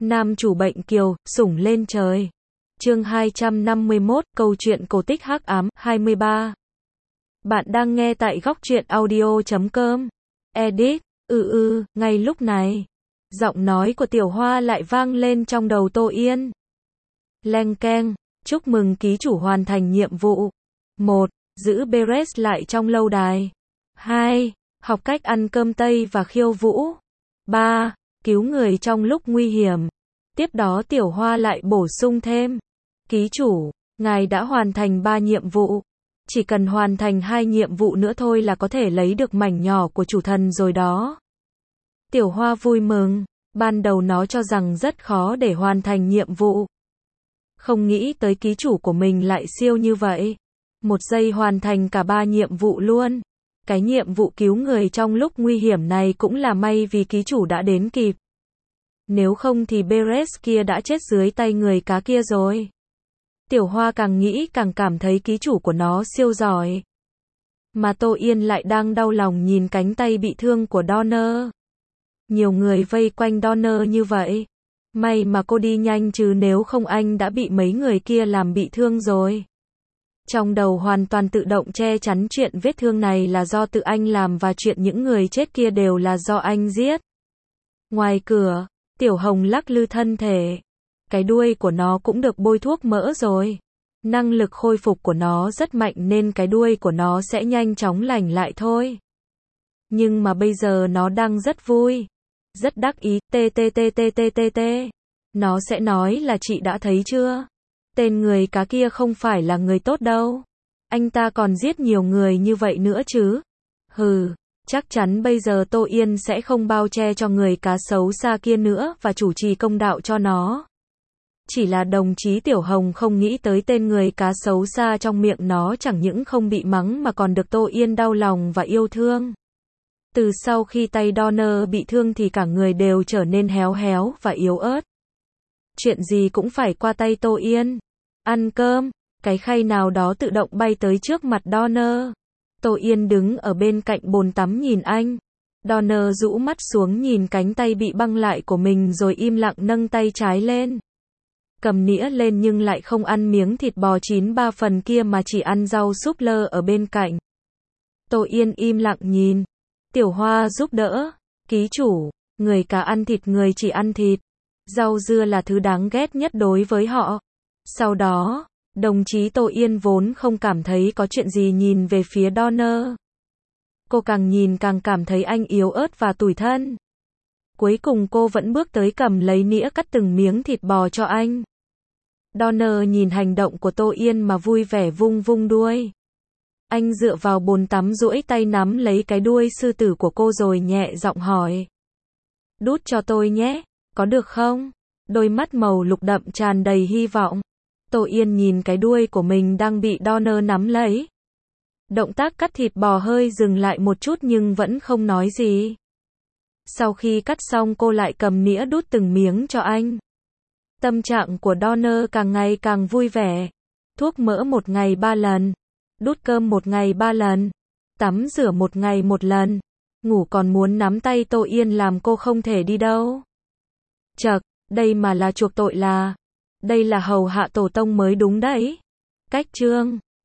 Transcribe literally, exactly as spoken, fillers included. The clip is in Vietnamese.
Nam chủ bệnh kiều, sủng lên trời. Chương hai trăm năm mươi mốt, câu chuyện cổ tích hắc ám, hai mươi ba. Bạn đang nghe tại góc truyện audio chấm com. Edit, ừ ừ, ngay lúc này. Giọng nói của Tiểu Hoa lại vang lên trong đầu Tô Yên. Leng keng, chúc mừng ký chủ hoàn thành nhiệm vụ. một. Giữ Beres lại trong lâu đài. hai. Học cách ăn cơm tây và khiêu vũ. ba. Cứu người trong lúc nguy hiểm. Tiếp đó Tiểu Hoa lại bổ sung thêm. Ký chủ, ngài đã hoàn thành ba nhiệm vụ. Chỉ cần hoàn thành hai nhiệm vụ nữa thôi là có thể lấy được mảnh nhỏ của chủ thần rồi đó. Tiểu Hoa vui mừng, ban đầu nó cho rằng rất khó để hoàn thành nhiệm vụ. Không nghĩ tới ký chủ của mình lại siêu như vậy. Một giây hoàn thành cả ba nhiệm vụ luôn. Cái nhiệm vụ cứu người trong lúc nguy hiểm này cũng là may vì ký chủ đã đến kịp. Nếu không thì Beres kia đã chết dưới tay người cá kia rồi. Tiểu Hoa càng nghĩ càng cảm thấy ký chủ của nó siêu giỏi. Mà Tô Yên lại đang đau lòng nhìn cánh tay bị thương của Donner. Nhiều người vây quanh Donner như vậy. May mà cô đi nhanh chứ nếu không anh đã bị mấy người kia làm bị thương rồi. Trong đầu hoàn toàn tự động che chắn chuyện vết thương này là do tự anh làm và chuyện những người chết kia đều là do anh giết. Ngoài cửa, Tiểu Hồng lắc lư thân thể. Cái đuôi của nó cũng được bôi thuốc mỡ rồi. Năng lực khôi phục của nó rất mạnh nên cái đuôi của nó sẽ nhanh chóng lành lại thôi. Nhưng mà bây giờ nó đang rất vui. Rất đắc ý, tê tê tê tê tê tê tê. Nó sẽ nói là chị đã thấy chưa? Tên người cá kia không phải là người tốt đâu. Anh ta còn giết nhiều người như vậy nữa chứ. Hừ, chắc chắn bây giờ Tô Yên sẽ không bao che cho người cá xấu xa kia nữa và chủ trì công đạo cho nó. Chỉ là đồng chí Tiểu Hồng không nghĩ tới tên người cá xấu xa trong miệng nó chẳng những không bị mắng mà còn được Tô Yên đau lòng và yêu thương. Từ sau khi tay Donner bị thương thì cả người đều trở nên héo héo và yếu ớt. Chuyện gì cũng phải qua tay Tô Yên. Ăn cơm, cái khay nào đó tự động bay tới trước mặt Donner. Tô Yên đứng ở bên cạnh bồn tắm nhìn anh. Donner rũ mắt xuống nhìn cánh tay bị băng lại của mình rồi im lặng nâng tay trái lên. Cầm nĩa lên nhưng lại không ăn miếng thịt bò chín ba phần kia mà chỉ ăn rau súp lơ ở bên cạnh. Tô Yên im lặng nhìn. Tiểu Hoa giúp đỡ. Ký chủ, người cá ăn thịt người chỉ ăn thịt. Rau dưa là thứ đáng ghét nhất đối với họ. Sau đó, đồng chí Tô Yên vốn không cảm thấy có chuyện gì nhìn về phía Donner. Cô càng nhìn càng cảm thấy anh yếu ớt và tủi thân. Cuối cùng cô vẫn bước tới cầm lấy nĩa cắt từng miếng thịt bò cho anh. Donner nhìn hành động của Tô Yên mà vui vẻ vung vung đuôi. Anh dựa vào bồn tắm duỗi tay nắm lấy cái đuôi sư tử của cô rồi nhẹ giọng hỏi. Đút cho tôi nhé, có được không? Đôi mắt màu lục đậm tràn đầy hy vọng. Tô Yên nhìn cái đuôi của mình đang bị Donner nắm lấy. Động tác cắt thịt bò hơi dừng lại một chút nhưng vẫn không nói gì. Sau khi cắt xong cô lại cầm nĩa đút từng miếng cho anh. Tâm trạng của Donner càng ngày càng vui vẻ. Thuốc mỡ một ngày ba lần. Đút cơm một ngày ba lần. Tắm rửa một ngày một lần. Ngủ còn muốn nắm tay Tô Yên làm cô không thể đi đâu. Chậc, đây mà là chuộc tội là. Đây là hầu hạ tổ tông mới đúng đấy. Cách chương.